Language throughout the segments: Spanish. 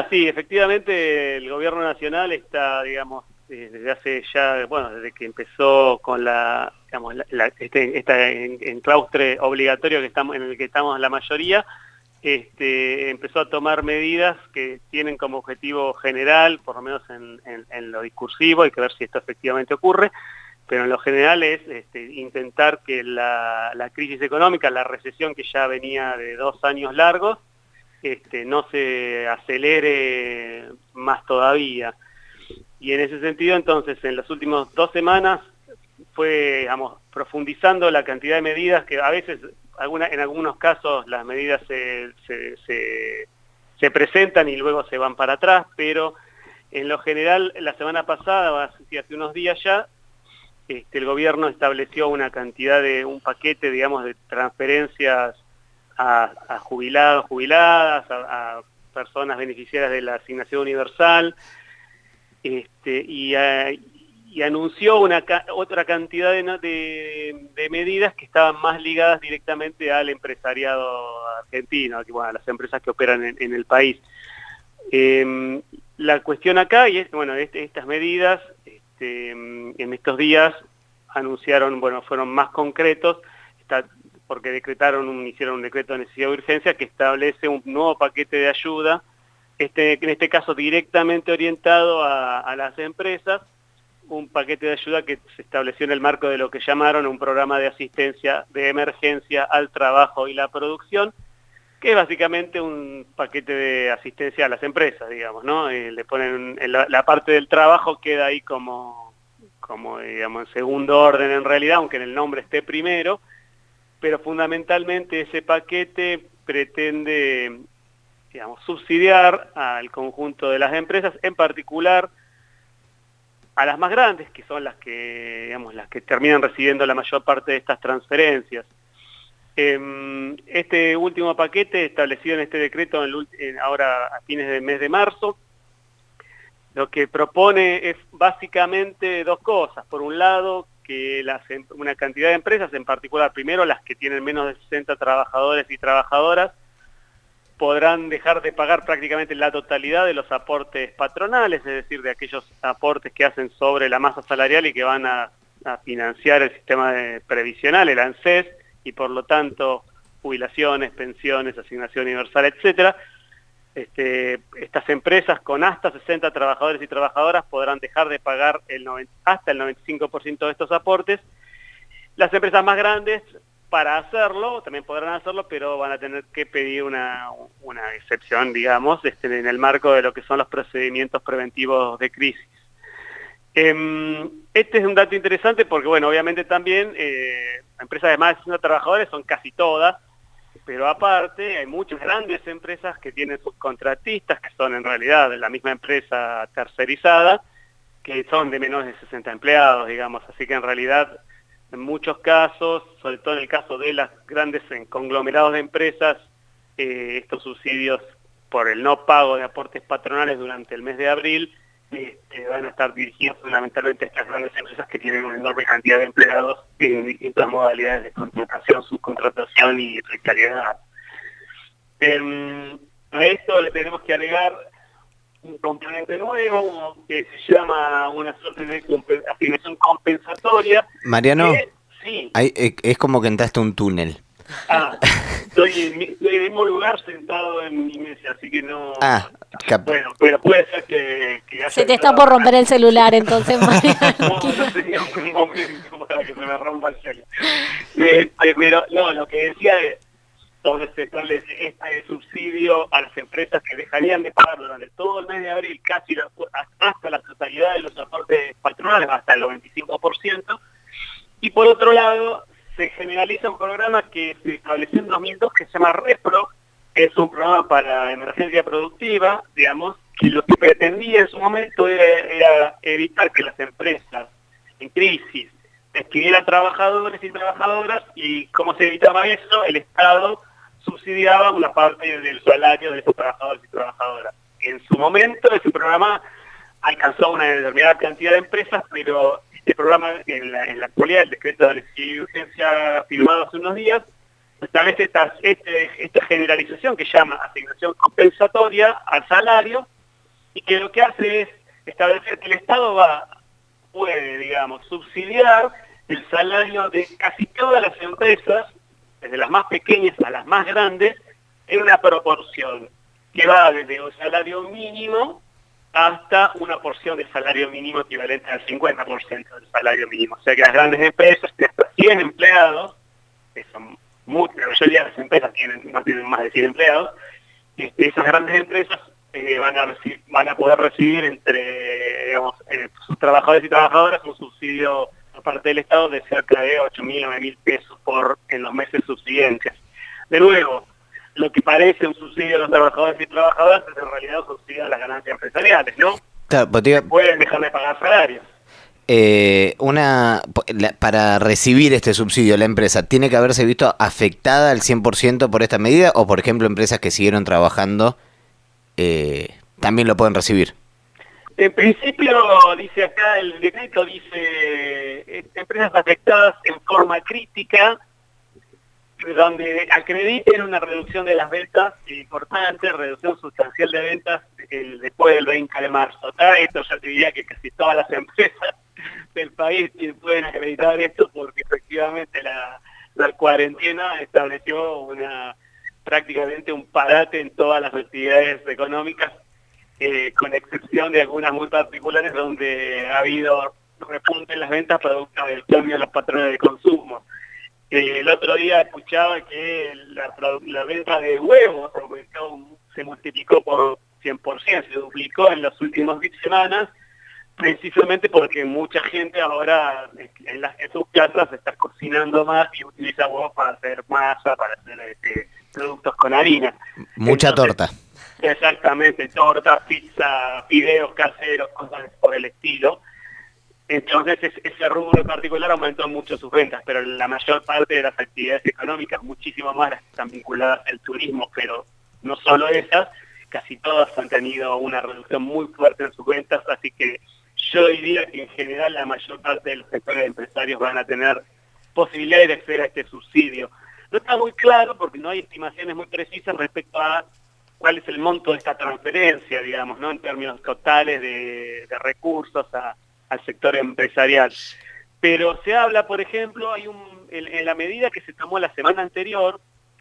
sí, efectivamente el gobierno nacional está, digamos, desde hace ya, bueno, desde que empezó con digamos, este enclaustre obligatorio en el que estamos la mayoría, empezó a tomar medidas que tienen como objetivo general, por lo menos en lo discursivo, hay que ver si esto efectivamente ocurre, pero en lo general es intentar que la crisis económica, la recesión que ya venía de 2 años largos, no se acelere más todavía. Y en ese sentido, entonces, en las últimas 2 semanas fue, digamos, profundizando la cantidad de medidas que a veces, en algunos casos, las medidas se presentan y luego se van para atrás, pero en lo general, la semana pasada, hace unos días ya, el gobierno estableció una cantidad un paquete, digamos, de transferencias a jubilados, jubiladas, a personas beneficiarias de la asignación universal, y anunció otra cantidad de medidas que estaban más ligadas directamente al empresariado argentino, a las empresas que operan en el país. La cuestión acá, y bueno, estas medidas, en estos días anunciaron, bueno, fueron más concretos, porque hicieron un decreto de necesidad de urgencia que establece un nuevo paquete de ayuda, en este caso directamente orientado a las empresas, un paquete de ayuda que se estableció en el marco de lo que llamaron un programa de asistencia de emergencia al trabajo y la producción, que es básicamente un paquete de asistencia a las empresas, digamos, ¿no? Le ponen la parte del trabajo queda ahí como digamos, en segundo orden en realidad, aunque en el nombre esté primero, pero fundamentalmente ese paquete pretende, digamos, subsidiar al conjunto de las empresas, en particular a las más grandes, que son las que, digamos, las que terminan recibiendo la mayor parte de estas transferencias. Este último paquete, establecido en este decreto ahora a fines del mes de marzo, lo que propone es básicamente 2 cosas. Por un lado, que una cantidad de empresas, en particular, primero las que tienen menos de 60 trabajadores y trabajadoras, podrán dejar de pagar prácticamente la totalidad de los aportes patronales, es decir, de aquellos aportes que hacen sobre la masa salarial y que van a financiar el sistema previsional, el ANSES, y por lo tanto jubilaciones, pensiones, asignación universal, etcétera. Estas empresas con hasta 60 trabajadores y trabajadoras podrán dejar de pagar hasta el 95% de estos aportes. Las empresas más grandes, para hacerlo, también podrán hacerlo, pero van a tener que pedir una excepción, digamos, en el marco de lo que son los procedimientos preventivos de crisis. Este es un dato interesante porque, bueno, obviamente también empresas de más de 60 trabajadores son casi todas, pero aparte hay muchas grandes empresas que tienen subcontratistas, que son en realidad de la misma empresa tercerizada, que son de menos de 60 empleados, digamos, así que en realidad en muchos casos, sobre todo en el caso de las grandes conglomerados de empresas, estos subsidios por el no pago de aportes patronales durante el mes de abril van a estar dirigidos fundamentalmente a estas grandes empresas que tienen una enorme cantidad de empleados en distintas modalidades de contratación, subcontratación y precariedad. A esto le tenemos que agregar un componente nuevo que se llama una suerte de asignación compensatoria. Mariano, sí. Es como que entraste a un túnel. Estoy en el mismo lugar sentado en mi mesa, así que no... Bueno, pero puede ser que haya... Se te está por romper el celular, entonces, Mariano. No sería un momento para que se me rompa el celular. Pero no, lo que decía es, donde se establece este subsidio a las empresas que dejarían de pagar durante todo el mes de abril casi hasta la totalidad de los aportes patronales, hasta el 95%, y por otro lado se generaliza un programa que se estableció en 2002 que se llama REPRO, que es un programa para emergencia productiva, digamos, que lo que pretendía en su momento era evitar que las empresas en crisis despidieran trabajadores y trabajadoras, y como se evitaba eso, el Estado subsidiaba una parte del salario de esos trabajadores y trabajadoras. En su momento ese programa alcanzó una determinada cantidad de empresas, pero este programa en la actualidad, el decreto de necesidad y urgencia firmado hace unos días, establece esta generalización que llama asignación compensatoria al salario, y que lo que hace es establecer que el Estado puede, digamos, subsidiar el salario de casi todas las empresas, desde las más pequeñas a las más grandes, en una proporción que va desde un salario mínimo hasta una porción del salario mínimo equivalente al 50% del salario mínimo. O sea que las grandes empresas, de hasta 100 empleados, que son la mayoría de las empresas no tienen más de 100 empleados, esas grandes empresas van a poder recibir entre, digamos, sus trabajadores y trabajadoras un subsidio por parte del Estado de cerca de 8.000 o 9.000 pesos en los meses subsiguientes. De nuevo, lo que parece un subsidio a los trabajadores y trabajadoras es en realidad un subsidio a las ganancias empresariales, ¿no? Claro, pues, pueden dejar de pagar salarios. Para recibir este subsidio, la empresa tiene que haberse visto afectada al 100% por esta medida, o por ejemplo empresas que siguieron trabajando también lo pueden recibir. En principio, dice acá, el decreto dice empresas afectadas en forma crítica, donde acrediten una reducción de las ventas importante, reducción sustancial de ventas después del 20 de marzo. Esto ya te diría que casi todas las empresas del país pueden acreditar esto, porque efectivamente la cuarentena estableció prácticamente un parate en todas las actividades económicas, con excepción de algunas muy particulares donde ha habido repunte en las ventas producto del cambio en los patrones de consumo. El otro día escuchaba que la venta de huevos se multiplicó por 100%, se duplicó en las últimas semanas, precisamente porque mucha gente ahora en sus casas está cocinando más y utiliza huevos para hacer masa, para hacer productos con harina. Mucha torta. Exactamente, torta, pizza, fideos caseros, cosas por el estilo. Entonces ese rubro en particular aumentó mucho sus ventas, pero la mayor parte de las actividades económicas, muchísimo más las que están vinculadas al turismo, pero no solo esas, casi todas han tenido una reducción muy fuerte en sus ventas, así que yo diría que en general la mayor parte de los sectores empresarios van a tener posibilidades de acceder a este subsidio. No está muy claro porque no hay estimaciones muy precisas respecto a cuál es el monto de esta transferencia, digamos, ¿no? En términos totales de recursos al sector empresarial. Pero se habla, por ejemplo, en la medida que se tomó la semana anterior,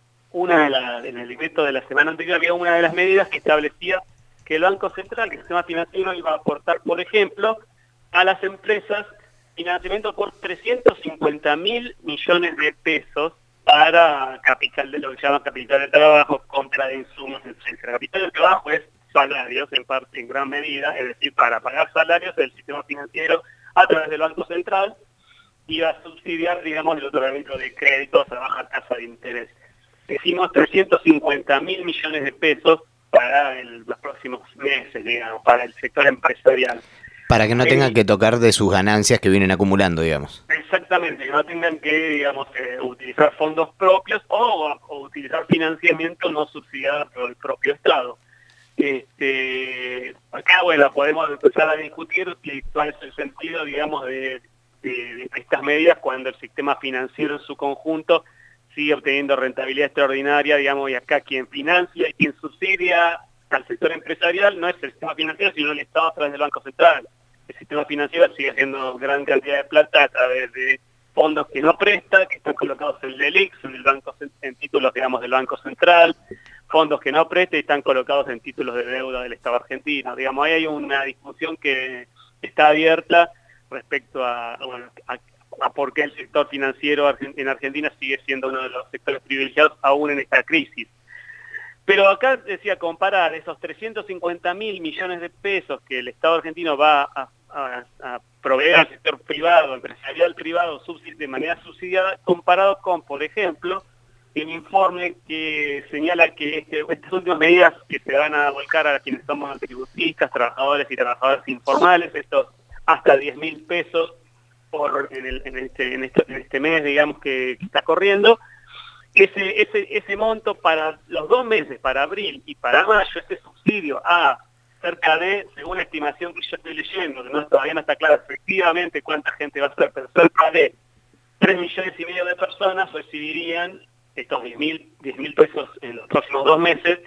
en el decreto de la semana anterior había una de las medidas que establecía que el Banco Central, que el sistema financiero, iba a aportar, por ejemplo, a las empresas financiamiento por 350.000 millones de pesos para capital de lo que se llama capital de trabajo, compra de insumos, etc. Capital de trabajo es salarios, en gran medida, es decir, para pagar salarios del sistema financiero a través del Banco Central iba a subsidiar, digamos, el otorgamiento de créditos a baja tasa de interés. Decimos 350.000 millones de pesos para los próximos meses, digamos, para el sector empresarial. Para que no tengan que tocar de sus ganancias que vienen acumulando, digamos. Exactamente, que no tengan que, digamos, utilizar fondos propios o utilizar financiamiento no subsidiado por el propio Estado. Acá, bueno, podemos empezar a discutir cuál es el sentido, digamos, de estas medidas cuando el sistema financiero en su conjunto sigue obteniendo rentabilidad extraordinaria, digamos, y acá quien financia y quien subsidia al sector empresarial no es el sistema financiero, sino el Estado a través del Banco Central. El sistema financiero sigue haciendo gran cantidad de plata a través de fondos que no presta, que están colocados en el ELIX, en títulos, digamos, del Banco Central, fondos que no presta y están colocados en títulos de deuda del Estado argentino. Digamos, ahí hay una discusión que está abierta respecto a por qué el sector financiero en Argentina sigue siendo uno de los sectores privilegiados aún en esta crisis. Pero acá decía, comparar esos 350.000 millones de pesos que el Estado argentino va a proveer al sector privado, empresarial privado, de manera subsidiada, comparado con, por ejemplo, el informe que señala que estas últimas medidas que se van a volcar a quienes somos tributistas, trabajadores y trabajadoras informales, estos hasta 10.000 pesos en este mes, digamos, que está corriendo, ese monto para los 2 meses, para abril y para mayo, ese subsidio a cerca de, según la estimación que yo estoy leyendo, que todavía no está claro efectivamente cuánta gente va a ser, pero cerca de 3,5 millones de personas recibirían estos 10.000 pesos en los próximos 2 meses,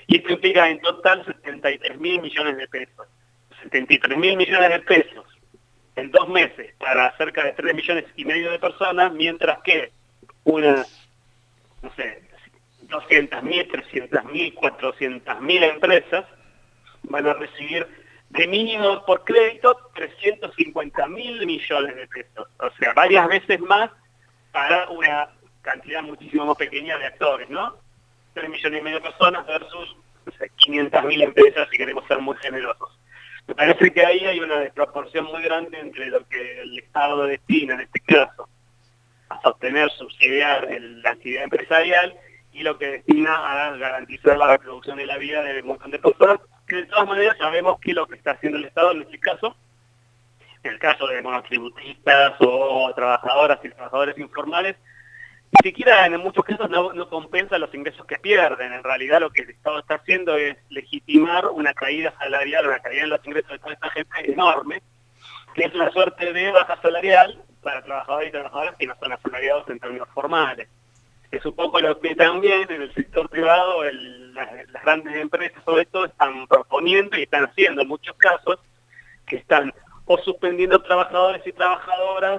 Y esto implica en total 73.000 millones de pesos. 73.000 millones de pesos en 2 meses para cerca de 3,5 millones de personas, mientras que unas, no sé, 200.000, 300.000, 400.000 empresas van a recibir de mínimo por crédito 350.000 millones de pesos. O sea, varias veces más para una cantidad muchísimo más pequeña de actores, ¿no? 3,5 millones de personas versus, no sé, 500.000 empresas, si queremos ser muy generosos. Me parece que ahí hay una desproporción muy grande entre lo que el Estado destina, en este caso, a sostener, subsidiar la actividad empresarial y lo que destina a garantizar la reproducción de la vida de un montón de personas, que de todas maneras sabemos que lo que está haciendo el Estado en este caso, en el caso de monotributistas o trabajadoras y trabajadores informales, ni siquiera en muchos casos no compensa los ingresos que pierden. En realidad lo que el Estado está haciendo es legitimar una caída salarial, una caída en los ingresos de toda esta gente enorme, que es una suerte de baja salarial para trabajadores y trabajadoras que no son asalariados en términos formales. Es un poco lo que también en el sector privado las grandes empresas sobre todo están proponiendo y están haciendo en muchos casos, que están o suspendiendo trabajadores y trabajadoras,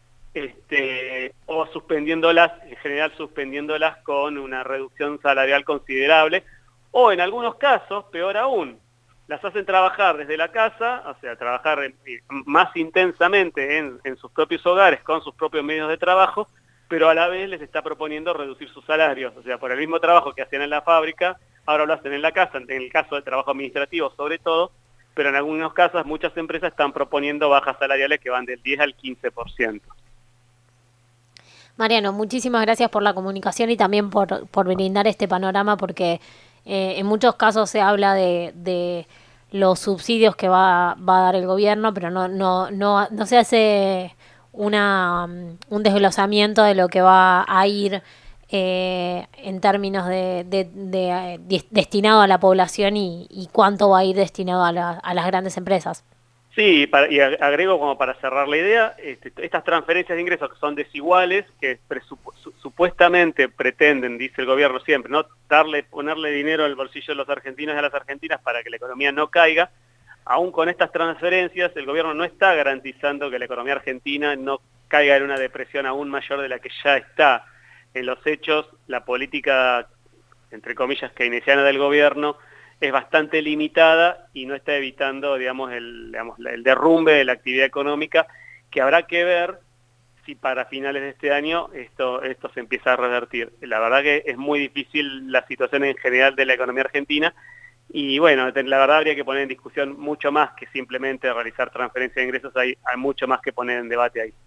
o suspendiéndolas, en general suspendiéndolas con una reducción salarial considerable, o en algunos casos, peor aún, las hacen trabajar desde la casa, o sea, trabajar más intensamente en sus propios hogares, con sus propios medios de trabajo, pero a la vez les está proponiendo reducir sus salarios, o sea, por el mismo trabajo que hacían en la fábrica, ahora lo hacen en la casa, en el caso de trabajo administrativo sobre todo, pero en algunos casos muchas empresas están proponiendo bajas salariales que van del 10 al 15%. Mariano, muchísimas gracias por la comunicación y también por brindar este panorama, porque en muchos casos se habla de los subsidios que va a dar el gobierno, pero no se hace un desglosamiento de lo que va a ir en términos destinado a la población y cuánto va a ir destinado a las grandes empresas. Sí, y agrego como para cerrar la idea, estas transferencias de ingresos que son desiguales, que supuestamente pretenden, dice el gobierno siempre, no ponerle dinero al bolsillo de los argentinos y a las argentinas para que la economía no caiga. Aún con estas transferencias, el gobierno no está garantizando que la economía argentina no caiga en una depresión aún mayor de la que ya está. En los hechos, la política, entre comillas, keynesiana del gobierno es bastante limitada y no está evitando, digamos, el derrumbe de la actividad económica, que habrá que ver si para finales de este año esto se empieza a revertir. La verdad que es muy difícil la situación en general de la economía argentina y bueno, la verdad habría que poner en discusión mucho más que simplemente realizar transferencia de ingresos, hay mucho más que poner en debate ahí.